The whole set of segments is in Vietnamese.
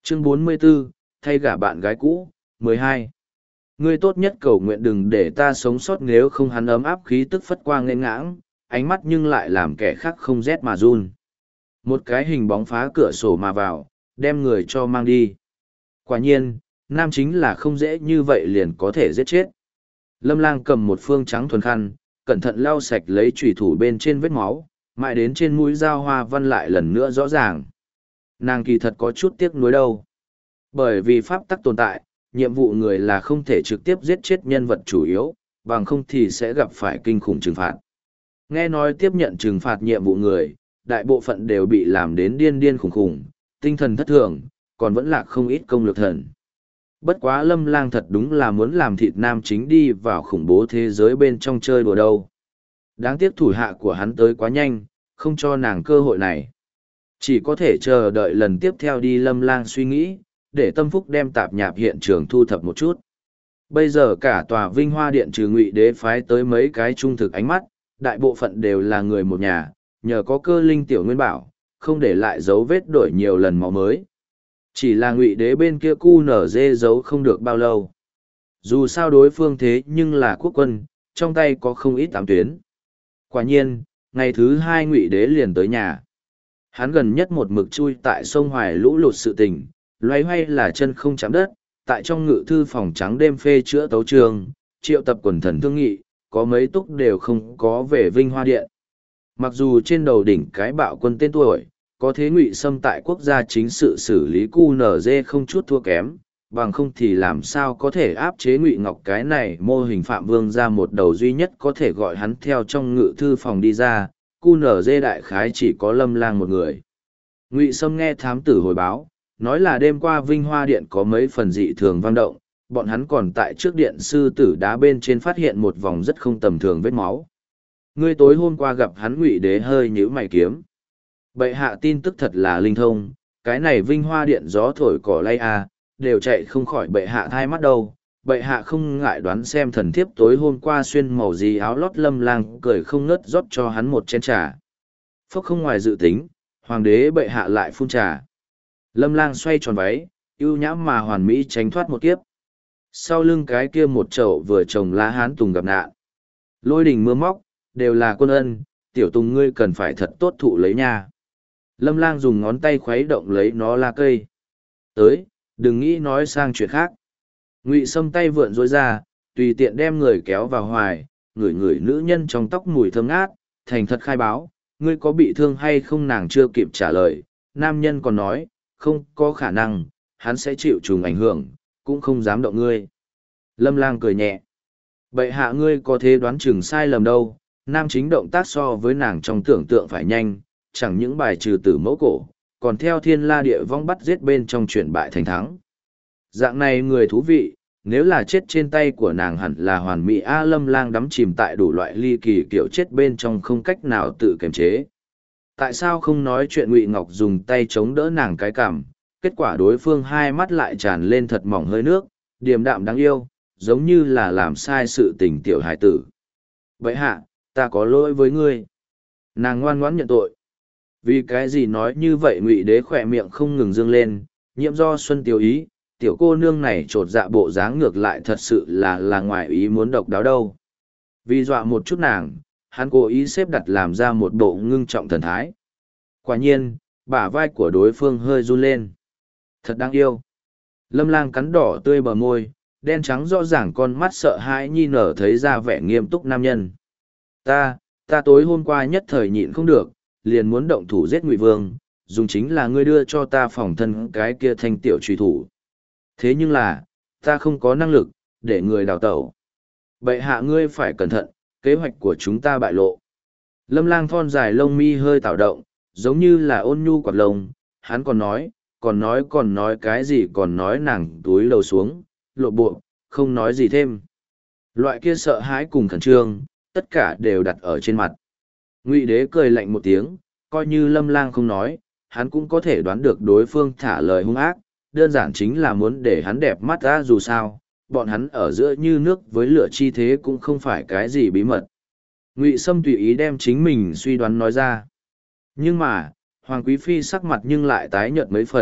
Chương 44, thay gả bạn gái cũ, 12. Ngươi tốt nhất cầu nguyện đừng để ta sống sót, nếu không hắn ấm áp khí tức phất qua nghênh ngãng, ánh mắt nhưng lại làm kẻ khác không rét mà run. Một cái hình bóng phá cửa sổ mà vào, đem người cho mang đi. Quả nhiên, nam chính là không dễ như vậy liền có thể giết chết. Lâm Lang cầm một phương trắng thuần khăn, cẩn thận lau sạch lấy chùy thủ bên trên vết máu, mãi đến trên mũi dao hoa văn lại lần nữa rõ ràng. Nàng kỳ thật có chút tiếc nuối đâu. Bởi vì pháp tắc tồn tại, nhiệm vụ người là không thể trực tiếp giết chết nhân vật chủ yếu, bằng không thì sẽ gặp phải kinh khủng trừng phạt. Nghe nói tiếp nhận trừng phạt nhiệm vụ người, đại bộ phận đều bị làm đến điên điên khủng khủng, tinh thần thất thường, còn vẫn là không ít công lực thần. Bất quá Lâm Lang thật đúng là muốn làm thịt nam chính đi vào khủng bố thế giới bên trong chơi đùa đâu. Đáng tiếc thủ hạ của hắn tới quá nhanh, không cho nàng cơ hội này. Chỉ có thể chờ đợi lần tiếp theo đi. Lâm Lang suy nghĩ, để Tâm Phúc đem tạp nhạp hiện trường thu thập một chút. Bây giờ cả tòa Vinh Hoa Điện trừ Ngụy Đế phái tới mấy cái trung thực ánh mắt, đại bộ phận đều là người một nhà, nhờ có Cơ Linh tiểu nguyên bảo, không để lại dấu vết đổi nhiều lần máu mới. Chỉ là Ngụy Đế bên kia cu nở dê giấu không được bao lâu. Dù sao đối phương thế nhưng là quốc quân, trong tay có không ít ám tuyến. Quả nhiên, ngày thứ hai Ngụy Đế liền tới nhà. Hắn gần nhất một mực chui tại sông Hoài lũ lụt sự tình, loay hoay là chân không chạm đất, tại trong ngự thư phòng trắng đêm phê chữa tấu trường, triệu tập quần thần thương nghị, có mấy túc đều không có về Vinh Hoa Điện. Mặc dù trên đầu đỉnh cái bạo quân tên tuổi, có thế Ngụy Sâm tại quốc gia chính sự xử lý QNZ không chút thua kém, bằng không thì làm sao có thể áp chế Ngụy Ngọc cái này mô hình Phạm Vương ra một đầu duy nhất có thể gọi hắn theo trong ngự thư phòng đi ra, QNZ đại khái chỉ có Lâm Lang một người. Ngụy Sâm nghe thám tử hồi báo, nói là đêm qua Vinh Hoa Điện có mấy phần dị thường vang động, bọn hắn còn tại trước điện sư tử đá bên trên phát hiện một vòng rất không tầm thường vết máu. Ngươi tối hôm qua gặp hắn. Ngụy Đế hơi nhíu mày kiếm. Bệ hạ tin tức thật là linh thông, cái này Vinh Hoa Điện gió thổi cỏ lay đều chạy không khỏi bệ hạ thai mắt đâu. Bệ hạ không ngại đoán xem thần thiếp tối hôm qua xuyên màu gì áo lót. Lâm Lang cười không ngớt rót cho hắn một chén trà. Phốc không ngoài dự tính, hoàng đế bệ hạ lại phun trà. Lâm Lang xoay tròn váy, ưu nhãm mà hoàn mỹ tránh thoát một kiếp. Sau lưng cái kia một chậu vừa trồng lá hán tùng gặp nạn. Lôi đình mưa móc, đều là quân ân, tiểu tùng ngươi cần phải thật tốt thụ lấy nha. Lâm Lang dùng ngón tay khuấy động lấy nó lá cây. Tới, đừng nghĩ nói sang chuyện khác. Ngụy Sâm tay vượn rối ra, tùy tiện đem người kéo vào hoài, ngửi ngửi nữ nhân trong tóc mùi thơm ngát, thành thật khai báo, ngươi có bị thương hay không? Nàng chưa kịp trả lời, nam nhân còn nói, không có khả năng, hắn sẽ chịu trùng ảnh hưởng, cũng không dám động ngươi. Lâm Lang cười nhẹ. Bệ hạ ngươi có thế đoán chừng sai lầm đâu, nam chính động tác so với nàng trong tưởng tượng phải nhanh, chẳng những bài trừ tử mẫu cổ, còn theo thiên la địa vong bắt giết bên trong chuyển bại thành thắng. Dạng này người thú vị, nếu là chết trên tay của nàng hẳn là hoàn mỹ. Lâm Lang đắm chìm tại đủ loại ly kỳ kiểu chết bên trong không cách nào tự kiềm chế. Tại sao không nói chuyện? Ngụy Ngọc dùng tay chống đỡ nàng cái cằm, kết quả đối phương hai mắt lại tràn lên thật mỏng hơi nước, điềm đạm đáng yêu, giống như là làm sai sự tình tiểu hải tử. Vậy hạ, ta có lỗi với ngươi. Nàng ngoan ngoãn nhận tội. Vì cái gì nói như vậy? Ngụy Đế khỏe miệng không ngừng dương lên, nhiễm do xuân tiêu ý, tiểu cô nương này trột dạ bộ dáng ngược lại thật sự là ngoài ý muốn độc đáo đâu. Vì dọa một chút nàng, hắn cố ý xếp đặt làm ra một bộ ngưng trọng thần thái. Quả nhiên, bả vai của đối phương hơi run lên. Thật đáng yêu. Lâm Lang cắn đỏ tươi bờ môi, đen trắng rõ ràng con mắt sợ hãi nhi nở thấy ra vẻ nghiêm túc nam nhân. Ta tối hôm qua nhất thời nhịn không được, liền muốn động thủ giết Ngụy Vương, dùng chính là ngươi đưa cho ta phòng thân cái kia thanh tiểu truy thủ. Thế nhưng là, ta không có năng lực, để người đào tẩu. Bệ hạ ngươi phải cẩn thận, kế hoạch của chúng ta bại lộ. Lâm Lang thon dài lông mi hơi tạo động, giống như là ôn nhu quạt lông, hắn còn nói cái gì? Còn nói nàng túi lầu xuống, lộ bộ, không nói gì thêm. Loại kia sợ hãi cùng khẩn trương, tất cả đều đặt ở trên mặt. Ngụy Đế cười lạnh một tiếng, coi như Lâm Lang không nói, hắn cũng có thể đoán được đối phương thả lời hung ác, đơn giản chính là muốn để hắn đẹp mắt ra. Dù sao, bọn hắn ở giữa như nước với lửa chi thế cũng không phải cái gì bí mật. Ngụy Sâm tùy ý đem chính mình suy đoán nói ra. Nhưng mà, Hoàng Quý Phi sắc mặt nhưng lại tái nhợt mấy phần,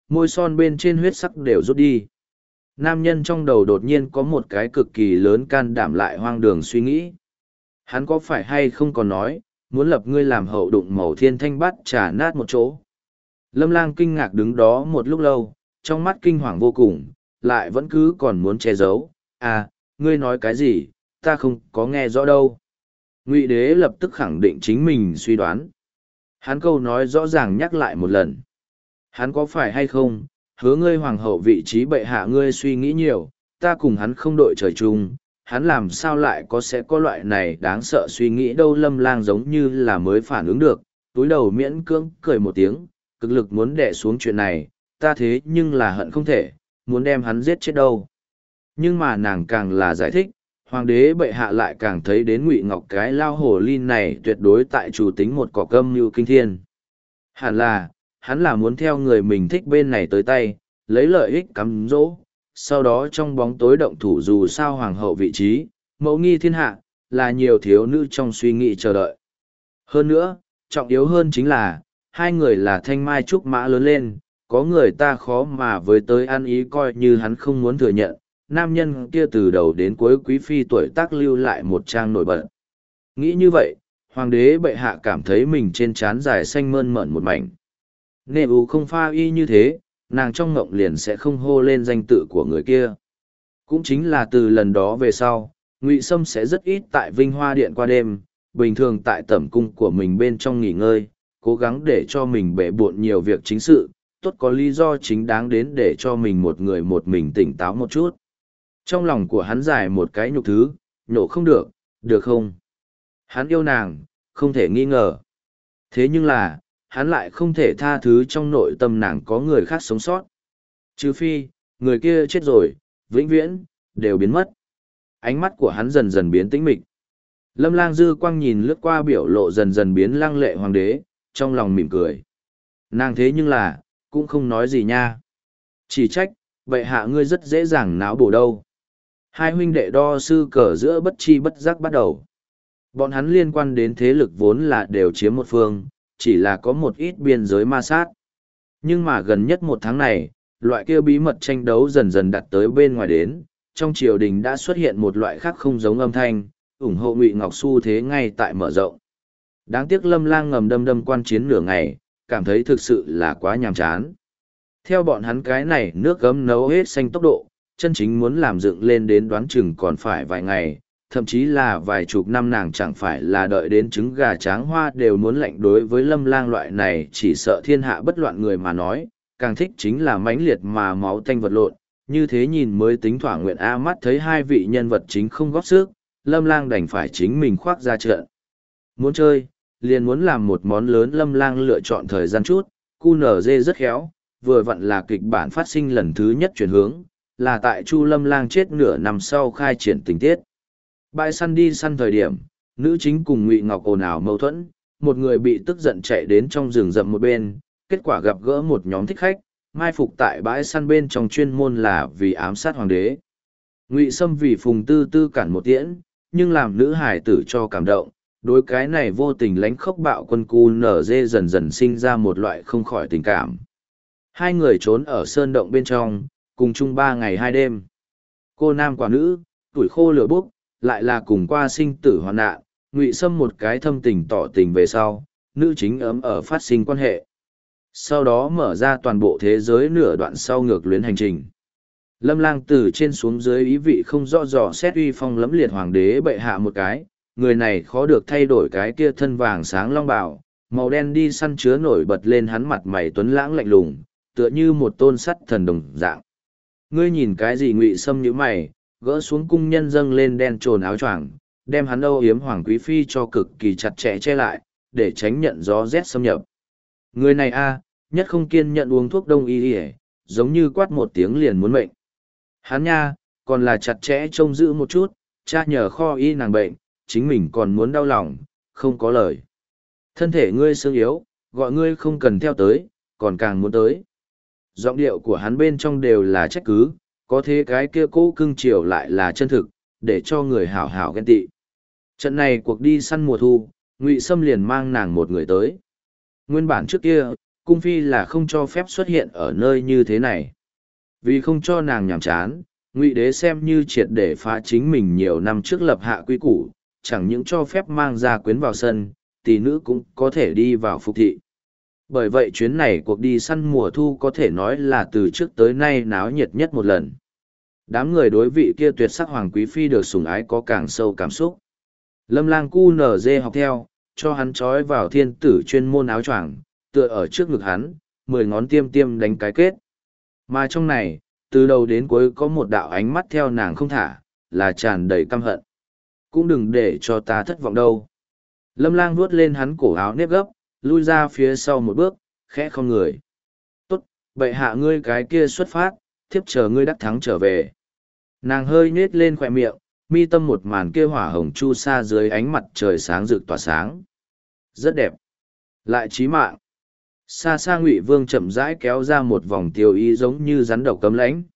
môi son bên trên huyết sắc đều rút đi. Nam nhân trong đầu đột nhiên có một cái cực kỳ lớn can đảm lại hoang đường suy nghĩ. Hắn có phải hay không còn nói, muốn lập ngươi làm hậu đụng màu thiên thanh bát trà nát một chỗ. Lâm Lang kinh ngạc đứng đó một lúc lâu, trong mắt kinh hoàng vô cùng, lại vẫn cứ còn muốn che giấu. À, ngươi nói cái gì, ta không có nghe rõ đâu. Ngụy Đế lập tức khẳng định chính mình suy đoán. Hắn câu nói rõ ràng nhắc lại một lần. Hắn có phải hay không, hứa ngươi hoàng hậu vị trí bệ hạ ngươi suy nghĩ nhiều, ta cùng hắn không đội trời chung, hắn làm sao lại sẽ có loại này đáng sợ suy nghĩ đâu. Lâm Lang giống như là mới phản ứng được, túi đầu miễn cưỡng cười một tiếng, cực lực muốn đè xuống chuyện này, ta thế nhưng là hận không thể, muốn đem hắn giết chết đâu. Nhưng mà nàng càng là giải thích, hoàng đế bệ hạ lại càng thấy đến Ngụy Ngọc cái lao hồ ly này tuyệt đối tại chủ tính một cỏ cơm như kinh thiên. Hẳn là, hắn là muốn theo người mình thích bên này tới tay, lấy lợi ích cắm dỗ, sau đó trong bóng tối động thủ. Dù sao hoàng hậu vị trí, mẫu nghi thiên hạ, là nhiều thiếu nữ trong suy nghĩ chờ đợi. Hơn nữa, trọng yếu hơn chính là, hai người là thanh mai trúc mã lớn lên, có người ta khó mà với tới ăn ý, coi như hắn không muốn thừa nhận, nam nhân kia từ đầu đến cuối quý phi tuổi tác lưu lại một trang nổi bật. Nghĩ như vậy, hoàng đế bệ hạ cảm thấy mình trên trán dài xanh mơn mởn một mảnh. Nê ú không pha y như thế, nàng trong ngộng liền sẽ không hô lên danh tự của người kia. Cũng chính là từ lần đó về sau, Ngụy Sâm sẽ rất ít tại Vinh Hoa Điện qua đêm, bình thường tại tẩm cung của mình bên trong nghỉ ngơi, cố gắng để cho mình bể bộn nhiều việc chính sự, tốt có lý do chính đáng đến để cho mình một người một mình tỉnh táo một chút. Trong lòng của hắn dài một cái nhục thứ, nhổ không được, được không? Hắn yêu nàng, không thể nghi ngờ. Thế nhưng là, hắn lại không thể tha thứ trong nội tâm nàng có người khác sống sót. Trừ phi, người kia chết rồi, vĩnh viễn, đều biến mất. Ánh mắt của hắn dần dần biến tĩnh mịch. Lâm Lang dư quang nhìn lướt qua biểu lộ dần dần biến lăng lệ hoàng đế, trong lòng mỉm cười. Nàng thế nhưng là, cũng không nói gì nha. Chỉ trách, vậy hạ ngươi rất dễ dàng náo bổ đâu. Hai huynh đệ đo sư cờ giữa bất chi bất giác bắt đầu. Bọn hắn liên quan đến thế lực vốn là đều chiếm một phương, chỉ là có một ít biên giới ma sát. Nhưng mà gần nhất một tháng này, loại kia bí mật tranh đấu dần dần đặt tới bên ngoài đến, trong triều đình đã xuất hiện một loại khác không giống âm thanh, ủng hộ Ngụy Ngọc xu thế ngay tại mở rộng. Đáng tiếc Lâm Lang ngầm đâm đâm quan chiến nửa ngày, cảm thấy thực sự là quá nhàm chán. Theo bọn hắn cái này nước gấm nấu hết xanh tốc độ, chân chính muốn làm dựng lên đến đoán chừng còn phải vài ngày, thậm chí là vài chục năm. Nàng chẳng phải là đợi đến trứng gà tráng hoa đều muốn lạnh. Đối với Lâm Lang loại này chỉ sợ thiên hạ bất loạn người mà nói, càng thích chính là mãnh liệt mà máu tanh vật lộn, như thế nhìn mới tính thỏa nguyện. A mắt thấy hai vị nhân vật chính không góp sức, Lâm Lang đành phải chính mình khoác ra trận. Muốn chơi, liền muốn làm một món lớn. Lâm Lang lựa chọn thời gian chút, QNZ rất khéo, vừa vặn là kịch bản phát sinh lần thứ nhất chuyển hướng, là tại Chu Lâm Lang chết nửa năm sau khai triển tình tiết. Bãi săn đi săn thời điểm, nữ chính cùng Ngụy Ngọc ồn ào mâu thuẫn, một người bị tức giận chạy đến trong rừng rậm một bên, kết quả gặp gỡ một nhóm thích khách, mai phục tại bãi săn bên trong chuyên môn là vì ám sát hoàng đế. Ngụy Sâm vì Phùng Tư Tư cản một tiễn, nhưng làm nữ hải tử cho cảm động, đối cái này vô tình lánh khốc bạo quân QNZ dần dần sinh ra một loại không khỏi tình cảm. Hai người trốn ở sơn động bên trong, cùng chung 3 ngày 2 đêm. Cô nam quả nữ, tuổi khô lửa bốc, lại là cùng qua sinh tử hoạn nạn. Ngụy Sâm một cái thâm tình tỏ tình về sau, nữ chính ấm ở phát sinh quan hệ. Sau đó mở ra toàn bộ thế giới nửa đoạn sau ngược luyến hành trình. Lâm Lang từ trên xuống dưới ý vị không rõ dò xét uy phong lẫm liệt hoàng đế bệ hạ một cái, người này khó được thay đổi cái kia thân vàng sáng long bào, màu đen đi săn chứa nổi bật lên hắn mặt mày tuấn lãng lạnh lùng, tựa như một tôn sắt thần đồng dạng. Ngươi nhìn cái gì? Ngụy Sâm nhíu mày, gỡ xuống cung nhân dâng lên đen trồn áo choàng, đem hắn âu yếm hoàng quý phi cho cực kỳ chặt chẽ che lại, để tránh nhận gió rét xâm nhập. Người này a, nhất không kiên nhận uống thuốc đông y ỉa, giống như quát một tiếng liền muốn mệnh. Hắn nha, còn là chặt chẽ trông giữ một chút, cha nhờ kho y nàng bệnh, chính mình còn muốn đau lòng, không có lời. Thân thể ngươi xương yếu, gọi ngươi không cần theo tới, còn càng muốn tới. Giọng điệu của hắn bên trong đều là trách cứ, có thế cái kia cố cưng chiều lại là chân thực, để cho người hảo hảo ghen tị. Trận này cuộc đi săn mùa thu, Ngụy Sâm liền mang nàng một người tới. Nguyên bản trước kia, cung phi là không cho phép xuất hiện ở nơi như thế này. Vì không cho nàng nhàm chán, Ngụy Đế xem như triệt để phá chính mình nhiều năm trước lập hạ quy củ, chẳng những cho phép mang gia quyến vào sân, tỷ nữ cũng có thể đi vào phục thị. Bởi vậy chuyến này cuộc đi săn mùa thu có thể nói là từ trước tới nay náo nhiệt nhất một lần. Đám người đối vị kia tuyệt sắc hoàng quý phi được sủng ái có càng sâu cảm xúc. Lâm Lang cu nở dê học theo, cho hắn trói vào thiên tử chuyên môn áo choàng, tựa ở trước ngực hắn, 10 ngón tiêm tiêm đánh cái kết. Mà trong này, từ đầu đến cuối có một đạo ánh mắt theo nàng không thả, là tràn đầy căm hận. Cũng đừng để cho ta thất vọng đâu. Lâm Lang vuốt lên hắn cổ áo nếp gấp, lui ra phía sau một bước, khẽ không người. Tốt, bệ hạ ngươi cái kia xuất phát, thiếp chờ ngươi đắc thắng trở về. Nàng hơi nết lên khỏe miệng, mi tâm một màn kia hỏa hồng chu sa dưới ánh mặt trời sáng rực tỏa sáng. Rất đẹp. Lại chí mạng. Xa xa Ngụy Vương chậm rãi kéo ra một vòng tiêu ý giống như rắn độc cấm lãnh.